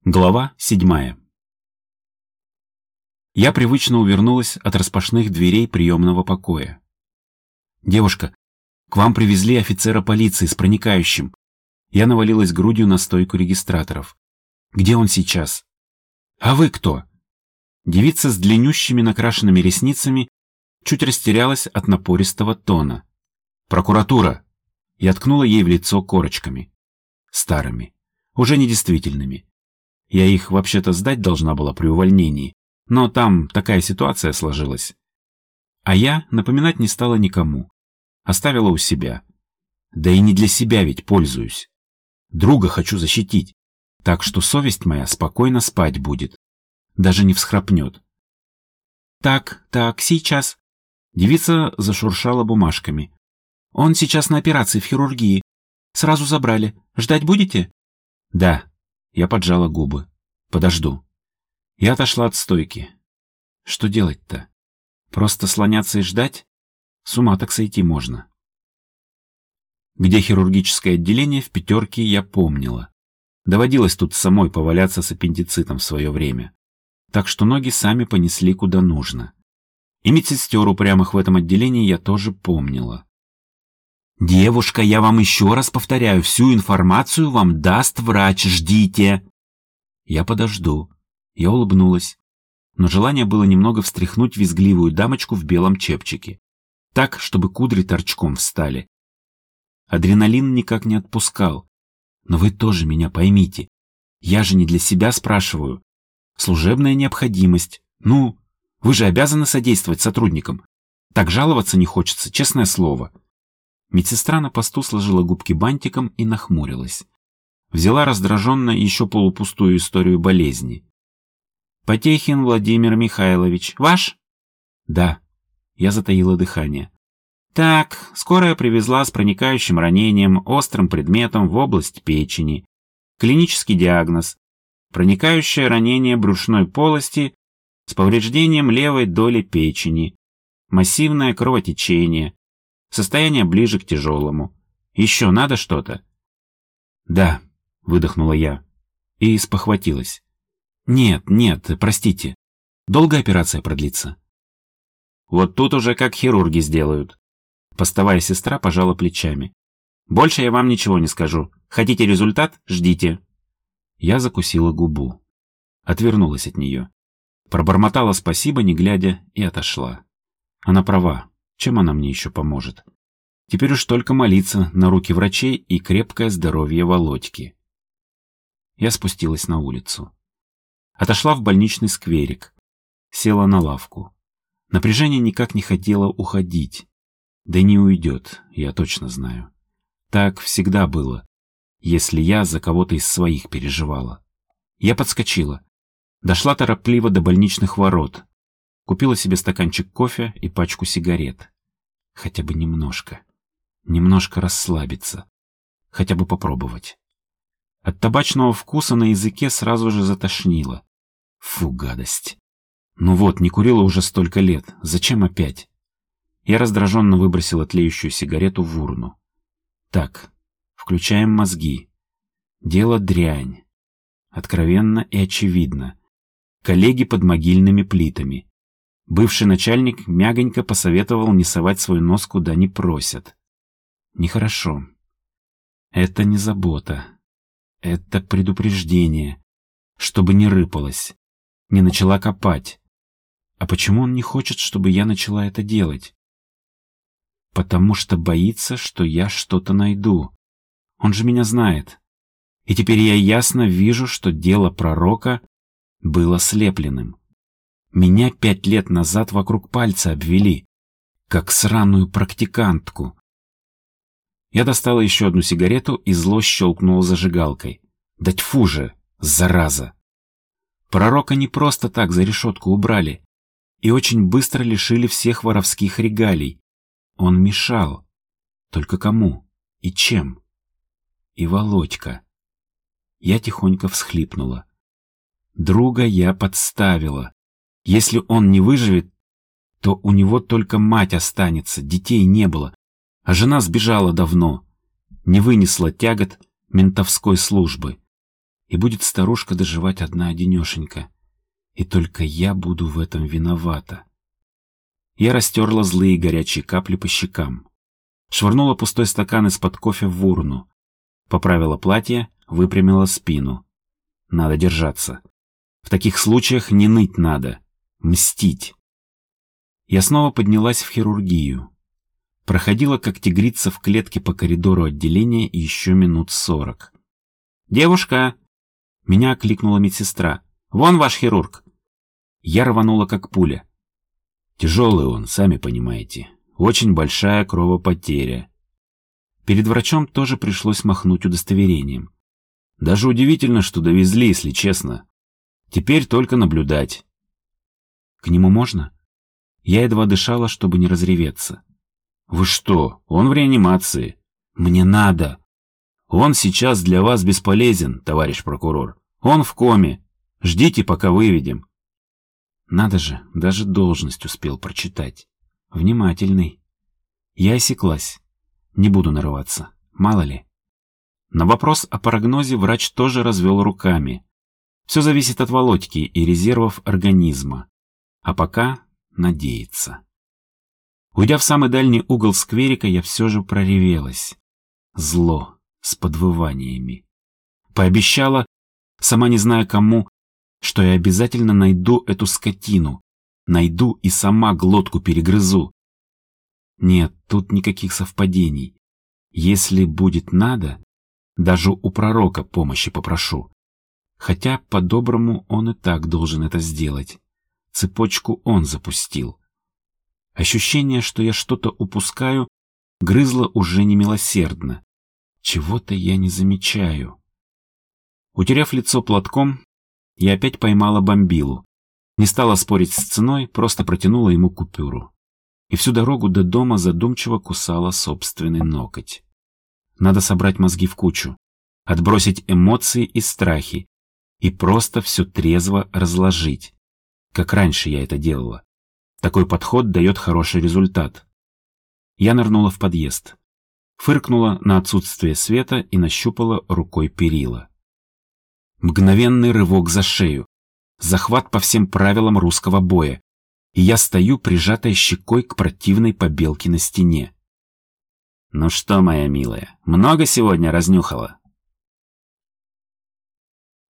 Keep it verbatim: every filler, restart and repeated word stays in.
Глава седьмая. Я привычно увернулась от распашных дверей приемного покоя. «Девушка, к вам привезли офицера полиции с проникающим». Я навалилась грудью на стойку регистраторов. «Где он сейчас?» «А вы кто?» Девица с длиннющими накрашенными ресницами чуть растерялась от напористого тона. «Прокуратура!» Я ткнула ей в лицо корочками. Старыми, уже недействительными. Я их вообще-то сдать должна была при увольнении, но там такая ситуация сложилась. А я напоминать не стала никому. Оставила у себя. Да и не для себя ведь пользуюсь. Друга хочу защитить, так что совесть моя спокойно спать будет. Даже не всхрапнет. «Так, так, сейчас». Девица зашуршала бумажками. «Он сейчас на операции в хирургии. Сразу забрали. Ждать будете?» «Да». Я поджала губы. «Подожду». Я отошла от стойки. Что делать-то? Просто слоняться и ждать? С ума так сойти можно. Где хирургическое отделение в пятерке, я помнила. Доводилось тут самой поваляться с аппендицитом в свое время. Так что ноги сами понесли куда нужно. И медсестер упрямых в этом отделении я тоже помнила. «Девушка, я вам еще раз повторяю, всю информацию вам даст врач, ждите!» «Я подожду». Я улыбнулась, но желание было немного встряхнуть визгливую дамочку в белом чепчике. Так, чтобы кудри торчком встали. Адреналин никак не отпускал. Но вы тоже меня поймите. Я же не для себя спрашиваю. Служебная необходимость. Ну, вы же обязаны содействовать сотрудникам. Так жаловаться не хочется, честное слово. Медсестра на посту сложила губки бантиком и нахмурилась. Взяла раздраженно еще полупустую историю болезни. «Потехин Владимир Михайлович. Ваш?» «Да». Я затаила дыхание. «Так, скорая привезла с проникающим ранением, острым предметом в область печени. Клинический диагноз. Проникающее ранение брюшной полости с повреждением левой доли печени. Массивное кровотечение. Состояние ближе к тяжелому. Еще надо что-то?» «Да», — выдохнула я и спохватилась. «Нет, нет, простите. Долго операция продлится?» «Вот тут уже как хирурги сделают». Постовая сестра пожала плечами. «Больше я вам ничего не скажу. Хотите результат? Ждите». Я закусила губу. Отвернулась от нее. Пробормотала спасибо, не глядя, и отошла. Она права. Чем она мне еще поможет? Теперь уж только молиться на руки врачей и крепкое здоровье Володьки. Я спустилась на улицу. Отошла в больничный скверик. Села на лавку. Напряжение никак не хотело уходить. Да и не уйдет, я точно знаю. Так всегда было, если я за кого-то из своих переживала. Я подскочила. Дошла торопливо до больничных ворот. Купила себе стаканчик кофе и пачку сигарет. Хотя бы немножко. Немножко расслабиться. Хотя бы попробовать. От табачного вкуса на языке сразу же затошнило. Фу, гадость. Ну вот, не курила уже столько лет. Зачем опять? Я раздраженно выбросила тлеющую сигарету в урну. Так, включаем мозги. Дело дрянь. Откровенно и очевидно. Коллеги под могильными плитами. Бывший начальник мягонько посоветовал не совать свой нос куда не просят. Нехорошо. Это не забота. Это предупреждение. Чтобы не рыпалась. Не начала копать. А почему он не хочет, чтобы я начала это делать? Потому что боится, что я что-то найду. Он же меня знает. И теперь я ясно вижу, что дело пророка было слепленным. Меня пять лет назад вокруг пальца обвели, как сраную практикантку. Я достала еще одну сигарету и зло щелкнула зажигалкой. Да тьфу же, зараза! Пророка не просто так за решетку убрали и очень быстро лишили всех воровских регалий. Он мешал. Только кому? И чем? И Володька. Я тихонько всхлипнула. Друга я подставила. Если он не выживет, то у него только мать останется, детей не было, а жена сбежала давно, не вынесла тягот ментовской службы. и будет старушка доживать одна-одинешенька. И только я буду в этом виновата. Я растерла злые горячие капли по щекам. Швырнула пустой стакан из-под кофе в урну. Поправила платье, выпрямила спину. Надо держаться. В таких случаях не ныть надо. Мстить. Я снова поднялась в хирургию. Проходила, как тигрица в клетке по коридору отделения еще минут сорок. «Девушка!» Меня окликнула медсестра. «Вон ваш хирург!» Я рванула, как пуля. Тяжелый он, сами понимаете. Очень большая кровопотеря. Перед врачом тоже пришлось махнуть удостоверением. Даже удивительно, что довезли, если честно. Теперь только наблюдать. К нему можно? Я едва дышала, чтобы не разреветься. Вы что, он в реанимации. Мне надо. Он сейчас для вас бесполезен, товарищ прокурор. Он в коме. Ждите, пока выведем. Надо же, даже должность успел прочитать. Внимательный. Я осеклась. Не буду нарываться. Мало ли. На вопрос о прогнозе врач тоже развел руками. Все зависит от Володьки и резервов организма. А пока надеяться. Уйдя в самый дальний угол скверика, я все же проревелась. Зло с подвываниями. Пообещала, сама не зная кому, что я обязательно найду эту скотину. Найду и сама глотку перегрызу. Нет, тут никаких совпадений. Если будет надо, даже у пророка помощи попрошу. Хотя, по-доброму, он и так должен это сделать. Цепочку он запустил. Ощущение, что я что-то упускаю, грызло уже немилосердно. Чего-то я не замечаю. Утерев лицо платком, я опять поймала бомбилу. Не стала спорить с ценой, просто протянула ему купюру. И всю дорогу до дома задумчиво кусала собственный ноготь. Надо собрать мозги в кучу, отбросить эмоции и страхи и просто все трезво разложить. Как раньше я это делала. Такой подход дает хороший результат. Я нырнула в подъезд. Фыркнула на отсутствие света и нащупала рукой перила. Мгновенный рывок за шею. Захват по всем правилам русского боя. И я стою, прижатая щекой к противной побелке на стене. «Ну что, моя милая, много сегодня разнюхала?»